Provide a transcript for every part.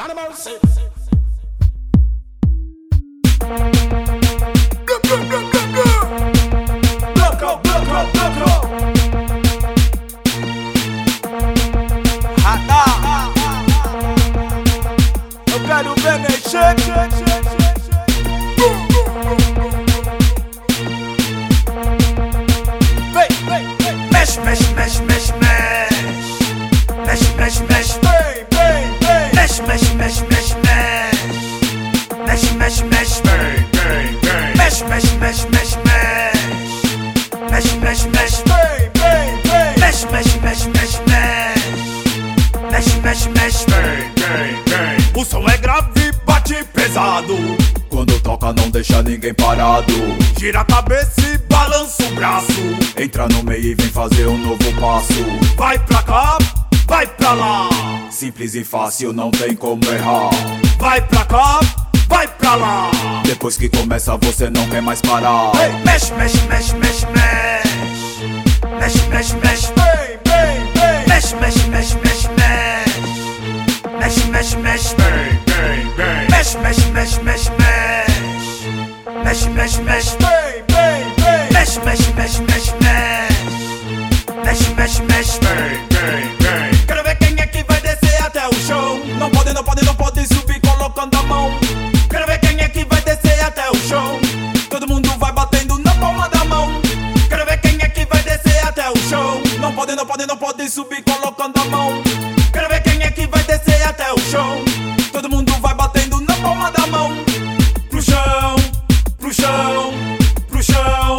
Lord have mercy. Block up, block up, block up. Eu quero ver mexer. Mexe, mexe, mexe, mexe, mexe. Mexe, mexe, mexe. Mexe, mexe, mexe, mexe, mexe. Mexe, mexe, mexe. Mexe, mexe, mexe, mexe, mexe. Mexe, mexe, mexe. Mexe, mexe, mexe, mexe, mexe. Mexe, mexe, mexe. O som é grave, bate pesado. Quando toca não deixa ninguém parado. Gira a cabeça e balança o braço. Entra no meio e vem fazer um novo passo. Vai pra cá, vai pra lá. Simples e fácil, não tem como errar. Vai pra cá, vai pra lá. Depois que começa você não quer mais parar. Mexe, mexe, mexe, mexe, mexe. Mexe, mexe, mexe. Mexe, mexe, mexe, mexe, mexe. Mexe, mexe, mexe. Mexe, mexe, mexe, mexe, mexe. Mexe, mexe, mexe. Mexe, mexe, mexe, mexe, mexe. Mexe, mexe, mexe. Quero ver quem é que vai descer até o chão. Não pode, não pode, não pode subir colocando a mão. Quero ver quem é que vai descer até o chão. Todo mundo vai batendo na palma da mão. Quero ver quem é que vai descer até o chão. Não pode, não pode, não pode subir colocando a mão. Quero ver quem é que vai descer até o chão. Todo mundo vai batendo na palma da mão. Pro chão, pro chão, pro chão.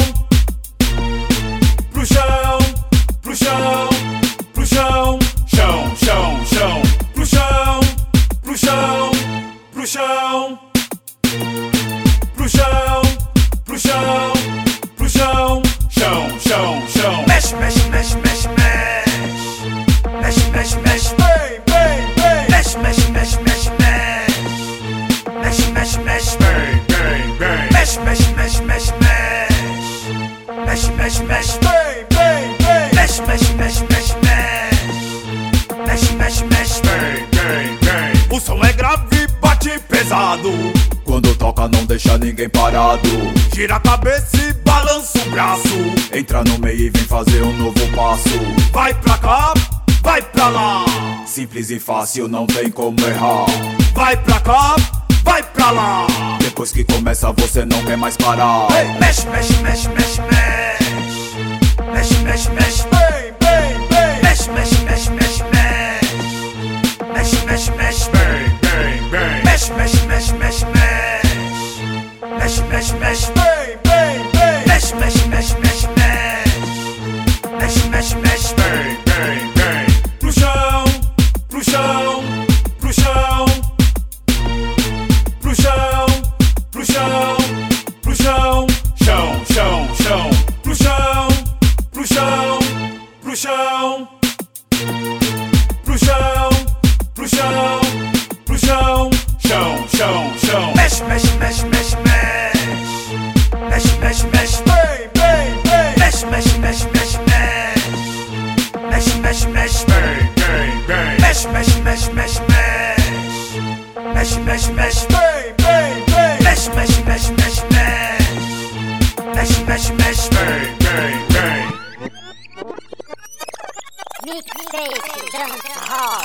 Pro chão, pro chão, pro chão. Chão, chão, chão. Pro chão, pro chão, pro chão. Pro chão, pro chão, pro chão. Chão, chão, chão. Mexe, mexe, mexe, mexe, mexe. Mexe, mexe, mexe. Mexe, mexe, mexe, mexe, mexe. Mexe, mexe, mexe. Mexe, mexe, mexe, mexe, mexe. Mexe, mexe, mexe. Mexe, mexe, mexe, mexe, mexe. Mexe, mexe, mexe. O som é grave, bate pesado. Quando toca não deixa ninguém parado. Gira a cabeça e balança o braço. Entra no meio e vem fazer um novo passo. Vai pra cá, vai pra lá. Simples e fácil, não tem como errar. Vai pra cá, vai pra lá. Depois que começa você não quer mais parar. Mexe, mexe, mexe, mexe, mexe. Mexe, mexe, mexe. Mexe, mexe, mexe, mexe, mexe. Mexe, mexe, mexe. Mexe, mexe, mexe, mexe, mexe. Mexe, mexe, mexe. Mexe, mexe, mexe, mexe, mexe. Mexe, mexe, mexe. Pro chão, pro chão, pro chão. Pro chão, pro chão, pro chão. Chão, chão, chão. Pro chão, pro chão, pro chão. Pro chão, pro chão, pro chão. Chão, chão, chão. Mexe, mexe, mexe, mexe, mexe. Mexe, mexe, mexe. Mexe, mexe, mexe, mexe, mexe. Mexe, mexe, mexe. Mexe, mexe, mexe, mexe, mexe. Mexe, mexe, mexe. Mexe, mexe, mexe, mexe, mexe. Mexe, mexe, mexe. Mixtape Dança Hall.